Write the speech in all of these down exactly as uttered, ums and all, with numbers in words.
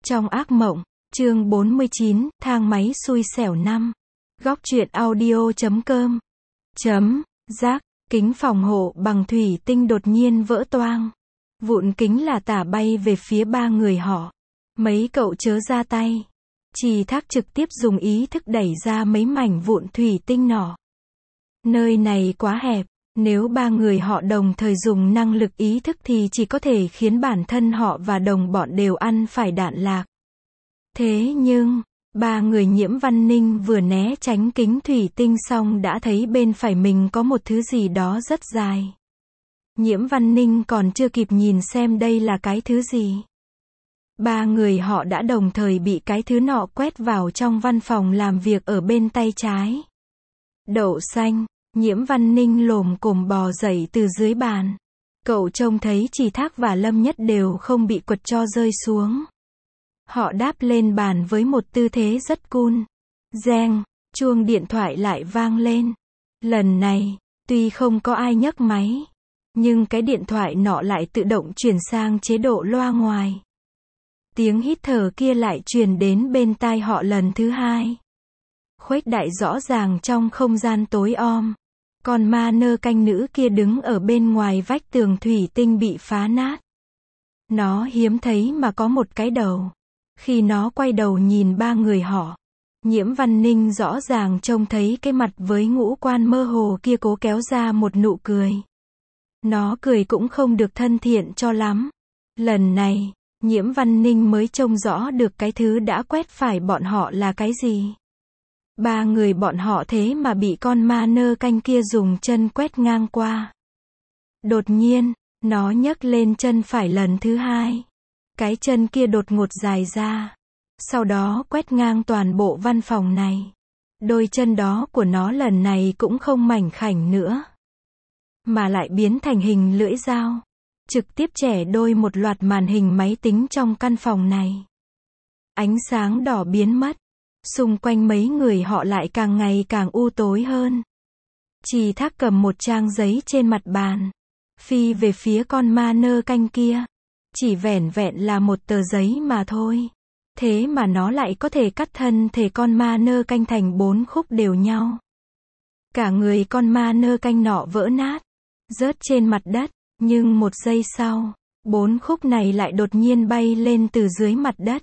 Trong ác mộng, chương bốn mươi chín, thang máy xui xẻo năm. Góc truyện audio chấm com. Chấm, giác, kính phòng hộ bằng thủy tinh đột nhiên vỡ toang. Vụn kính là tả bay về phía ba người họ. Mấy cậu chớ ra tay. Trì Thác trực tiếp dùng ý thức đẩy ra mấy mảnh vụn thủy tinh nọ. Nơi này quá hẹp. Nếu ba người họ đồng thời dùng năng lực ý thức thì chỉ có thể khiến bản thân họ và đồng bọn đều ăn phải đạn lạc. Thế nhưng, ba người Nhiễm Văn Ninh vừa né tránh kính thủy tinh xong đã thấy bên phải mình có một thứ gì đó rất dài. Nhiễm Văn Ninh còn chưa kịp nhìn xem đây là cái thứ gì. Ba người họ đã đồng thời bị cái thứ nọ quét vào trong văn phòng làm việc ở bên tay trái. Đậu xanh. Nhiễm Văn Ninh lồm cồm bò dậy từ dưới bàn. Cậu trông thấy Trì Thác và Lâm Nhất đều không bị quật cho rơi xuống. Họ đáp lên bàn với một tư thế rất cool. Reng, chuông điện thoại lại vang lên. Lần này, tuy không có ai nhấc máy, nhưng cái điện thoại nọ lại tự động chuyển sang chế độ loa ngoài. Tiếng hít thở kia lại truyền đến bên tai họ lần thứ hai. Khuếch đại rõ ràng trong không gian tối om. Con ma nơ canh nữ kia đứng ở bên ngoài vách tường thủy tinh bị phá nát. Nó hiếm thấy mà có một cái đầu. Khi nó quay đầu nhìn ba người họ, Nhiễm Văn Ninh rõ ràng trông thấy cái mặt với ngũ quan mơ hồ kia cố kéo ra một nụ cười. Nó cười cũng không được thân thiện cho lắm. Lần này, Nhiễm Văn Ninh mới trông rõ được cái thứ đã quét phải bọn họ là cái gì. Ba người bọn họ thế mà bị con ma nơ canh kia dùng chân quét ngang qua. Đột nhiên, nó nhấc lên chân phải lần thứ hai. Cái chân kia đột ngột dài ra. Sau đó quét ngang toàn bộ văn phòng này. Đôi chân đó của nó lần này cũng không mảnh khảnh nữa, mà lại biến thành hình lưỡi dao. Trực tiếp chẻ đôi một loạt màn hình máy tính trong căn phòng này. Ánh sáng đỏ biến mất. Xung quanh mấy người họ lại càng ngày càng u tối hơn. Trì Thác cầm một trang giấy trên mặt bàn, phi về phía con ma nơ canh kia. Chỉ vẻn vẹn là một tờ giấy mà thôi. Thế mà nó lại có thể cắt thân thể con ma nơ canh thành bốn khúc đều nhau. Cả người con ma nơ canh nọ vỡ nát, rớt trên mặt đất. Nhưng một giây sau, bốn khúc này lại đột nhiên bay lên từ dưới mặt đất.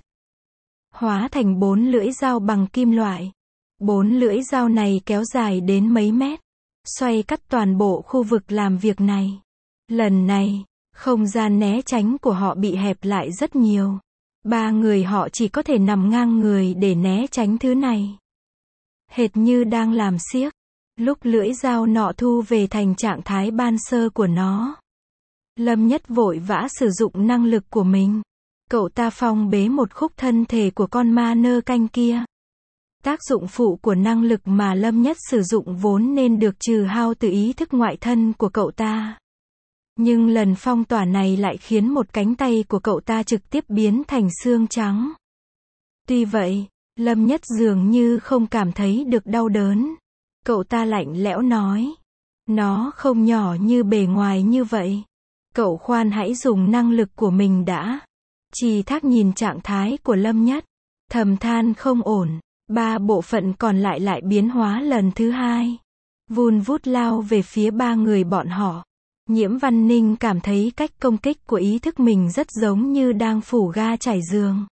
Hóa thành bốn lưỡi dao bằng kim loại. Bốn lưỡi dao này kéo dài đến mấy mét, xoay cắt toàn bộ khu vực làm việc này. Lần này, không gian né tránh của họ bị hẹp lại rất nhiều. Ba người họ chỉ có thể nằm ngang người để né tránh thứ này. Hệt như đang làm xiếc. Lúc lưỡi dao nọ thu về thành trạng thái ban sơ của nó, Lâm Nhất vội vã sử dụng năng lực của mình. Cậu ta phong bế một khúc thân thể của con ma nơ canh kia. Tác dụng phụ của năng lực mà Lâm Nhất sử dụng vốn nên được trừ hao từ ý thức ngoại thân của cậu ta. Nhưng lần phong tỏa này lại khiến một cánh tay của cậu ta trực tiếp biến thành xương trắng. Tuy vậy, Lâm Nhất dường như không cảm thấy được đau đớn. Cậu ta lạnh lẽo nói. Nó không nhỏ như bề ngoài như vậy. Cậu khoan hãy dùng năng lực của mình đã. Trì Thác nhìn trạng thái của Lâm Nhất, thầm than không ổn. Ba bộ phận còn lại lại biến hóa lần thứ hai. Vun vút lao về phía ba người bọn họ. Nhiễm Văn Ninh cảm thấy cách công kích của ý thức mình rất giống như đang phủ ga trải giường.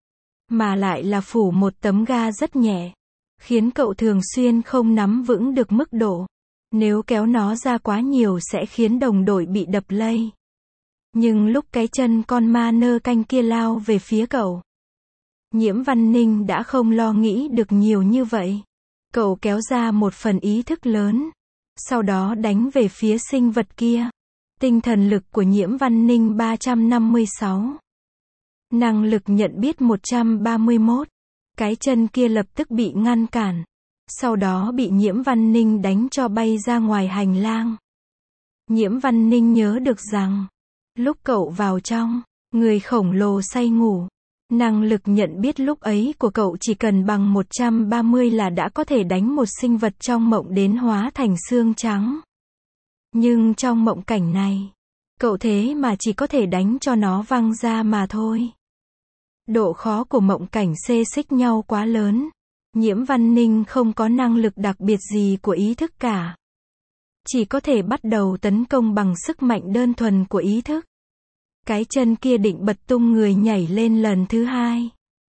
Mà lại là phủ một tấm ga rất nhẹ, khiến cậu thường xuyên không nắm vững được mức độ. Nếu kéo nó ra quá nhiều sẽ khiến đồng đội bị đập lây. Nhưng lúc cái chân con ma nơ canh kia lao về phía cậu, Nhiễm Văn Ninh đã không lo nghĩ được nhiều như vậy. Cậu kéo ra một phần ý thức lớn, sau đó đánh về phía sinh vật kia. Tinh thần lực của Nhiễm Văn Ninh ba trăm năm mươi sáu. Năng lực nhận biết một trăm ba mươi mốt. Cái chân kia lập tức bị ngăn cản. Sau đó bị Nhiễm Văn Ninh đánh cho bay ra ngoài hành lang. Nhiễm Văn Ninh nhớ được rằng, lúc cậu vào trong, người khổng lồ say ngủ. Năng lực nhận biết lúc ấy của cậu chỉ cần bằng một trăm ba mươi là đã có thể đánh một sinh vật trong mộng đến hóa thành xương trắng. Nhưng trong mộng cảnh này, cậu thế mà chỉ có thể đánh cho nó văng ra mà thôi. Độ khó của mộng cảnh xê xích nhau quá lớn. Nhiễm Văn Ninh không có năng lực đặc biệt gì của ý thức cả. Chỉ có thể bắt đầu tấn công bằng sức mạnh đơn thuần của ý thức. Cái chân kia định bật tung người nhảy lên lần thứ hai.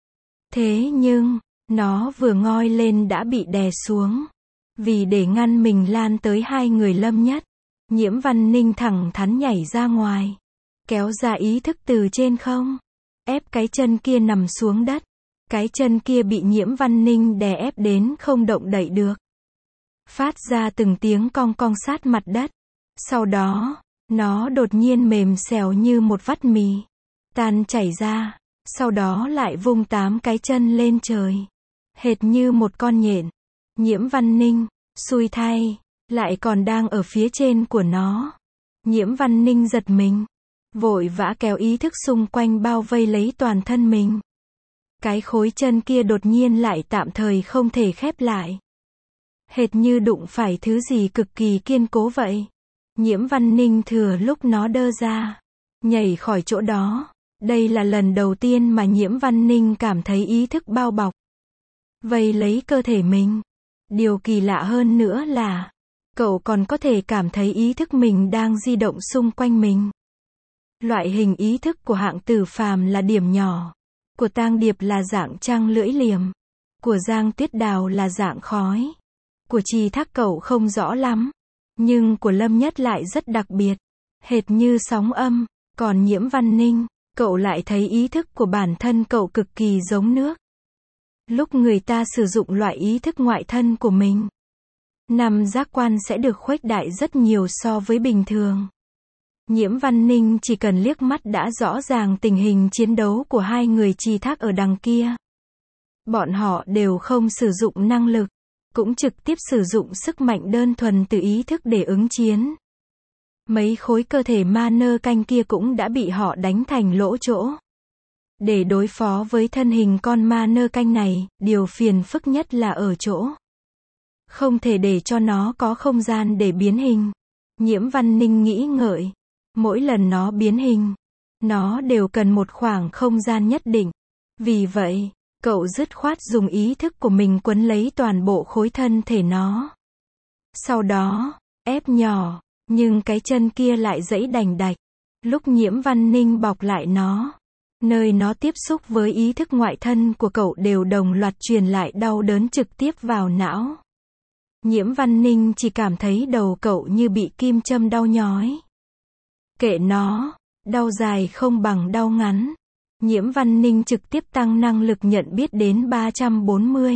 Thế nhưng, nó vừa ngoi lên đã bị đè xuống. Vì để ngăn mình lan tới hai người Lâm Nhất, Nhiễm Văn Ninh thẳng thắn nhảy ra ngoài. Kéo ra ý thức từ trên không. Ép cái chân kia nằm xuống đất. Cái chân kia bị Nhiễm Văn Ninh đè ép đến không động đậy được. Phát ra từng tiếng cong cong sát mặt đất. Sau đó, nó đột nhiên mềm xèo như một vắt mì. Tan chảy ra. Sau đó lại vung tám cái chân lên trời. Hệt như một con nhện. Nhiễm Văn Ninh, xui thay, lại còn đang ở phía trên của nó. Nhiễm Văn Ninh giật mình. Vội vã kéo ý thức xung quanh bao vây lấy toàn thân mình. Cái khối chân kia đột nhiên lại tạm thời không thể khép lại. Hệt như đụng phải thứ gì cực kỳ kiên cố vậy. Nhiễm Văn Ninh thừa lúc nó đơ ra. Nhảy khỏi chỗ đó. Đây là lần đầu tiên mà Nhiễm Văn Ninh cảm thấy ý thức bao bọc. Vây lấy cơ thể mình. Điều kỳ lạ hơn nữa là, cậu còn có thể cảm thấy ý thức mình đang di động xung quanh mình. Loại hình ý thức của hạng tử phàm là điểm nhỏ. Của Tang Điệp là dạng trăng lưỡi liềm. Của Giang Tuyết Đào là dạng khói. Của Trì Thác cậu không rõ lắm. Nhưng của Lâm Nhất lại rất đặc biệt. Hệt như sóng âm. Còn Nhiễm Văn Ninh, cậu lại thấy ý thức của bản thân cậu cực kỳ giống nước. Lúc người ta sử dụng loại ý thức ngoại thân của mình, năm giác quan sẽ được khuếch đại rất nhiều so với bình thường. Nhiễm Văn Ninh chỉ cần liếc mắt đã rõ ràng tình hình chiến đấu của hai người Trì Thác ở đằng kia. Bọn họ đều không sử dụng năng lực, cũng trực tiếp sử dụng sức mạnh đơn thuần từ ý thức để ứng chiến. Mấy khối cơ thể ma nơ canh kia cũng đã bị họ đánh thành lỗ chỗ. Để đối phó với thân hình con ma nơ canh này, điều phiền phức nhất là ở chỗ không thể để cho nó có không gian để biến hình. Nhiễm Văn Ninh nghĩ ngợi. Mỗi lần nó biến hình, nó đều cần một khoảng không gian nhất định. Vì vậy, cậu dứt khoát dùng ý thức của mình quấn lấy toàn bộ khối thân thể nó. Sau đó, ép nhỏ, nhưng cái chân kia lại giãy đành đạch. Lúc Nhiễm Văn Ninh bọc lại nó, nơi nó tiếp xúc với ý thức ngoại thân của cậu đều đồng loạt truyền lại đau đớn trực tiếp vào não. Nhiễm Văn Ninh chỉ cảm thấy đầu cậu như bị kim châm đau nhói. Kệ nó, đau dài không bằng đau ngắn. Nhiễm Văn Ninh trực tiếp tăng năng lực nhận biết đến ba trăm bốn mươi.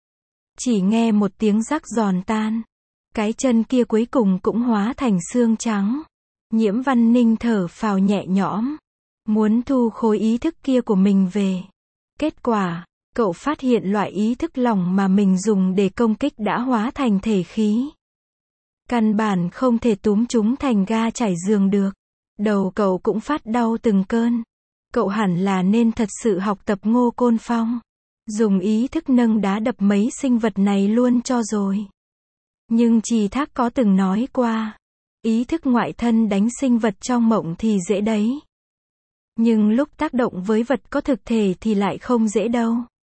Chỉ nghe một tiếng rắc giòn tan. Cái chân kia cuối cùng cũng hóa thành xương trắng. Nhiễm Văn Ninh thở phào nhẹ nhõm. Muốn thu khối ý thức kia của mình về. Kết quả, cậu phát hiện loại ý thức lỏng mà mình dùng để công kích đã hóa thành thể khí. Căn bản không thể túm chúng thành ga trải giường được. Đầu cậu cũng phát đau từng cơn. Cậu hẳn là nên thật sự học tập Ngô Côn Phong. Dùng ý thức nâng đá đập mấy sinh vật này luôn cho rồi. Nhưng Trì Thác có từng nói qua. Ý thức ngoại thân đánh sinh vật trong mộng thì dễ đấy. Nhưng lúc tác động với vật có thực thể thì lại không dễ đâu.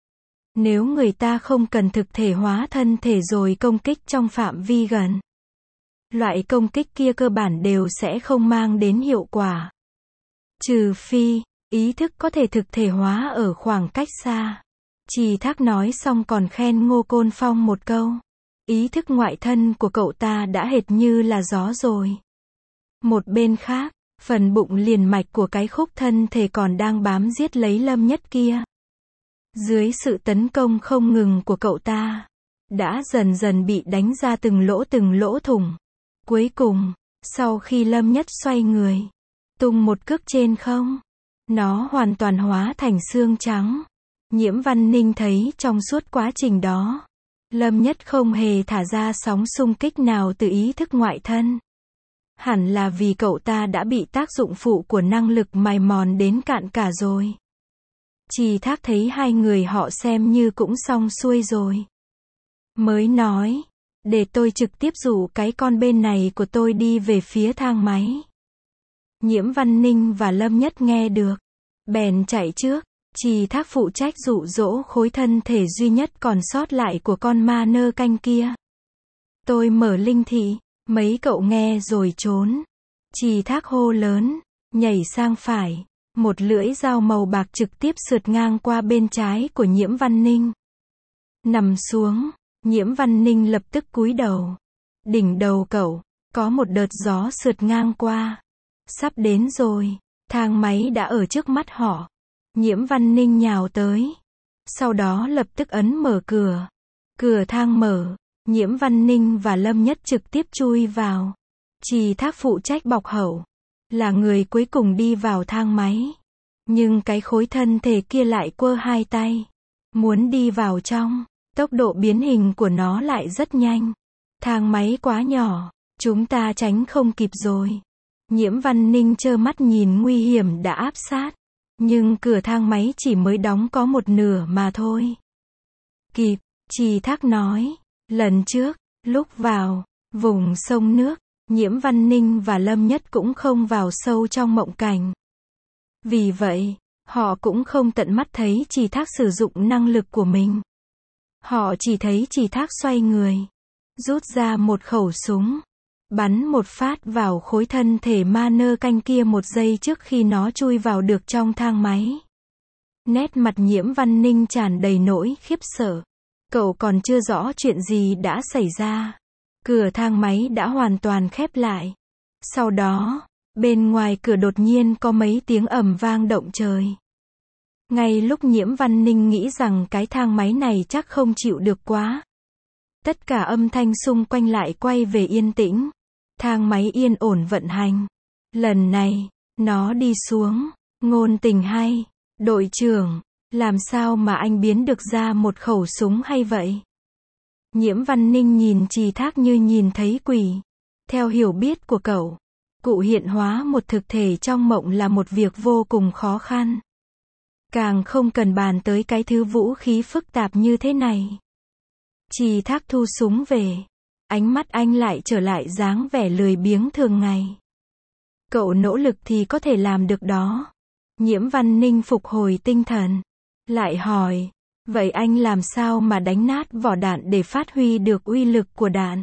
Nếu người ta không cần thực thể hóa thân thể rồi công kích trong phạm vi gần, loại công kích kia cơ bản đều sẽ không mang đến hiệu quả. Trừ phi, ý thức có thể thực thể hóa ở khoảng cách xa. Trì Thác nói xong còn khen Ngô Côn Phong một câu. Ý thức ngoại thân của cậu ta đã hệt như là gió rồi. Một bên khác, phần bụng liền mạch của cái khúc thân thể còn đang bám giết lấy Lâm Nhất kia. Dưới sự tấn công không ngừng của cậu ta, đã dần dần bị đánh ra từng lỗ từng lỗ thủng. Cuối cùng, sau khi Lâm Nhất xoay người, tung một cước trên không, nó hoàn toàn hóa thành xương trắng. Nhiễm Văn Ninh thấy trong suốt quá trình đó, Lâm Nhất không hề thả ra sóng xung kích nào từ ý thức ngoại thân. Hẳn là vì cậu ta đã bị tác dụng phụ của năng lực mài mòn đến cạn cả rồi. Trì Thác thấy hai người họ xem như cũng xong xuôi rồi. Mới nói, để tôi trực tiếp rủ cái con bên này của tôi đi về phía thang máy. Nhiễm Văn Ninh và Lâm Nhất nghe được, bèn chạy trước, Trì Thác phụ trách dụ dỗ khối thân thể duy nhất còn sót lại của con ma nơ canh kia. Tôi mở linh thị, mấy cậu nghe rồi trốn. Trì Thác hô lớn, nhảy sang phải. Một lưỡi dao màu bạc trực tiếp sượt ngang qua bên trái của Nhiễm Văn Ninh. Nằm xuống, Nhiễm Văn Ninh lập tức cúi đầu. Đỉnh đầu cậu, có một đợt gió sượt ngang qua. Sắp đến rồi, thang máy đã ở trước mắt họ. Nhiễm Văn Ninh nhào tới. Sau đó lập tức ấn mở cửa. Cửa thang mở, Nhiễm Văn Ninh và Lâm Nhất trực tiếp chui vào. Trì Thác phụ trách bọc hậu, là người cuối cùng đi vào thang máy. Nhưng cái khối thân thể kia lại quơ hai tay. Muốn đi vào trong, tốc độ biến hình của nó lại rất nhanh. Thang máy quá nhỏ, chúng ta tránh không kịp rồi. Nhiễm Văn Ninh trơ mắt nhìn nguy hiểm đã áp sát. Nhưng cửa thang máy chỉ mới đóng có một nửa mà thôi. Kịp, Trì Thác nói. Lần trước, lúc vào vùng sông nước, Nhiễm Văn Ninh và Lâm Nhất cũng không vào sâu trong mộng cảnh. Vì vậy, họ cũng không tận mắt thấy Trì Thác sử dụng năng lực của mình. Họ chỉ thấy Trì Thác xoay người, rút ra một khẩu súng, bắn một phát vào khối thân thể ma nơ canh kia một giây trước khi nó chui vào được trong thang máy. Nét mặt Nhiễm Văn Ninh tràn đầy nỗi khiếp sợ. Cậu còn chưa rõ chuyện gì đã xảy ra. Cửa thang máy đã hoàn toàn khép lại. Sau đó, bên ngoài cửa đột nhiên có mấy tiếng ầm vang động trời. Ngay lúc Nhiễm Văn Ninh nghĩ rằng cái thang máy này chắc không chịu được quá. Tất cả âm thanh xung quanh lại quay về yên tĩnh. Thang máy yên ổn vận hành. Lần này, nó đi xuống. Ngôn Tình hay, đội trưởng, làm sao mà anh biến được ra một khẩu súng hay vậy? Nhiễm Văn Ninh nhìn Trì Thác như nhìn thấy quỷ. Theo hiểu biết của cậu, cụ hiện hóa một thực thể trong mộng là một việc vô cùng khó khăn. Càng không cần bàn tới cái thứ vũ khí phức tạp như thế này. Trì Thác thu súng về. Ánh mắt anh lại trở lại dáng vẻ lười biếng thường ngày. Cậu nỗ lực thì có thể làm được đó. Nhiễm Văn Ninh phục hồi tinh thần. Lại hỏi, vậy anh làm sao mà đánh nát vỏ đạn để phát huy được uy lực của đạn?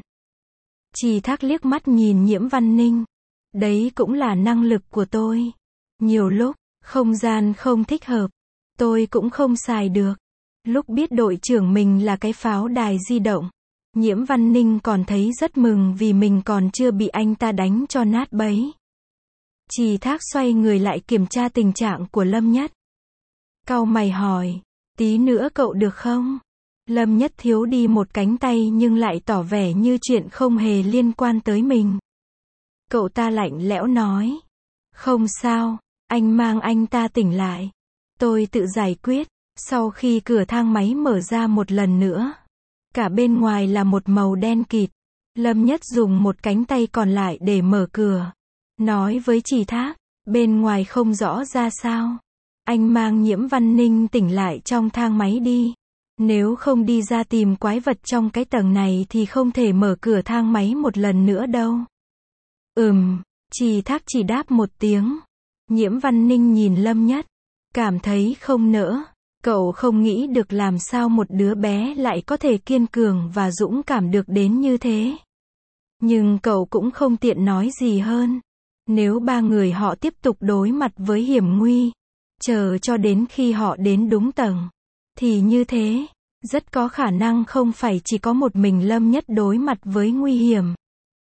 Trì Thác liếc mắt nhìn Nhiễm Văn Ninh. Đấy cũng là năng lực của tôi. Nhiều lúc, không gian không thích hợp, tôi cũng không xài được. Lúc biết đội trưởng mình là cái pháo đài di động, Nhiễm Văn Ninh còn thấy rất mừng vì mình còn chưa bị anh ta đánh cho nát bấy. Trì Thác xoay người lại kiểm tra tình trạng của Lâm Nhất. Cau mày hỏi, tí nữa cậu được không? Lâm Nhất thiếu đi một cánh tay nhưng lại tỏ vẻ như chuyện không hề liên quan tới mình. Cậu ta lạnh lẽo nói, không sao, anh mang anh ta tỉnh lại. Tôi tự giải quyết. Sau khi cửa thang máy mở ra một lần nữa, cả bên ngoài là một màu đen kịt. Lâm Nhất dùng một cánh tay còn lại để mở cửa. Nói với Trì Thác, bên ngoài không rõ ra sao. Anh mang Nhiễm Văn Ninh tỉnh lại trong thang máy đi. Nếu không đi ra tìm quái vật trong cái tầng này thì không thể mở cửa thang máy một lần nữa đâu. Ừm, Trì Thác chỉ đáp một tiếng. Nhiễm Văn Ninh nhìn Lâm Nhất, cảm thấy không nỡ. Cậu không nghĩ được làm sao một đứa bé lại có thể kiên cường và dũng cảm được đến như thế. Nhưng cậu cũng không tiện nói gì hơn. Nếu ba người họ tiếp tục đối mặt với hiểm nguy, chờ cho đến khi họ đến đúng tầng, thì như thế, rất có khả năng không phải chỉ có một mình Lâm Nhất đối mặt với nguy hiểm,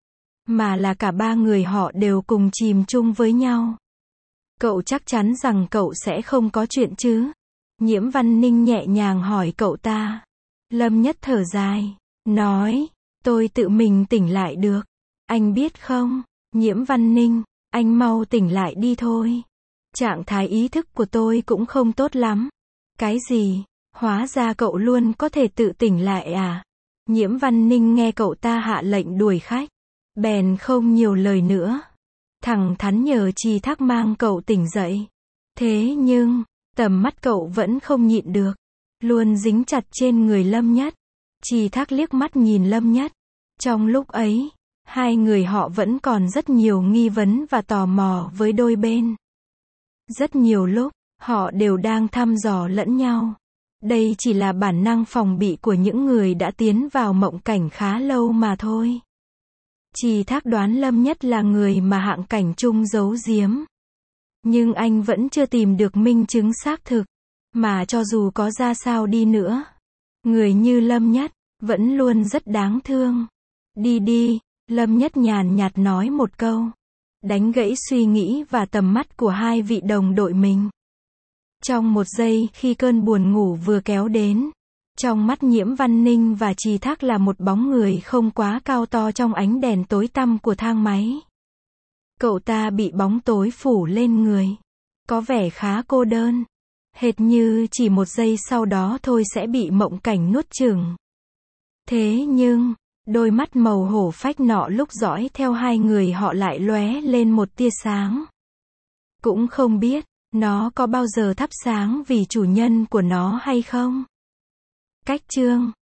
mà là cả ba người họ đều cùng chìm chung với nhau. Cậu chắc chắn rằng cậu sẽ không có chuyện chứ? Nhiễm Văn Ninh nhẹ nhàng hỏi cậu ta. Lâm Nhất thở dài, nói, tôi tự mình tỉnh lại được. Anh biết không, Nhiễm Văn Ninh, anh mau tỉnh lại đi thôi. Trạng thái ý thức của tôi cũng không tốt lắm. Cái gì? Hóa ra cậu luôn có thể tự tỉnh lại à? Nhiễm Văn Ninh nghe cậu ta hạ lệnh đuổi khách, bèn không nhiều lời nữa. Thẳng thắn nhờ Trì Thác mang cậu tỉnh dậy. Thế nhưng, tầm mắt cậu vẫn không nhịn được, luôn dính chặt trên người Lâm Nhất. Trì Thác liếc mắt nhìn Lâm Nhất. Trong lúc ấy, hai người họ vẫn còn rất nhiều nghi vấn và tò mò với đôi bên. Rất nhiều lúc, Họ đều đang thăm dò lẫn nhau. Đây chỉ là bản năng phòng bị của những người đã tiến vào mộng cảnh khá lâu mà thôi. Trì Thác đoán Lâm Nhất là người mà Hạng Cảnh Trung giấu giếm. Nhưng anh vẫn chưa tìm được minh chứng xác thực. Mà cho dù có ra sao đi nữa, người như Lâm Nhất, vẫn luôn rất đáng thương. Đi đi, Lâm Nhất nhàn nhạt nói một câu. Đánh gãy suy nghĩ và tầm mắt của hai vị đồng đội mình. Trong một giây khi cơn buồn ngủ vừa kéo đến, trong mắt Nhiễm Văn Ninh và Trì Thác là một bóng người không quá cao to trong ánh đèn tối tăm của thang máy. Cậu ta bị bóng tối phủ lên người. Có vẻ khá cô đơn. Hệt như chỉ một giây sau đó thôi sẽ bị mộng cảnh nuốt chửng. Thế nhưng, đôi mắt màu hổ phách nọ lúc dõi theo hai người họ lại lóe lên một tia sáng. Cũng không biết, nó có bao giờ thắp sáng vì chủ nhân của nó hay không? Cách chương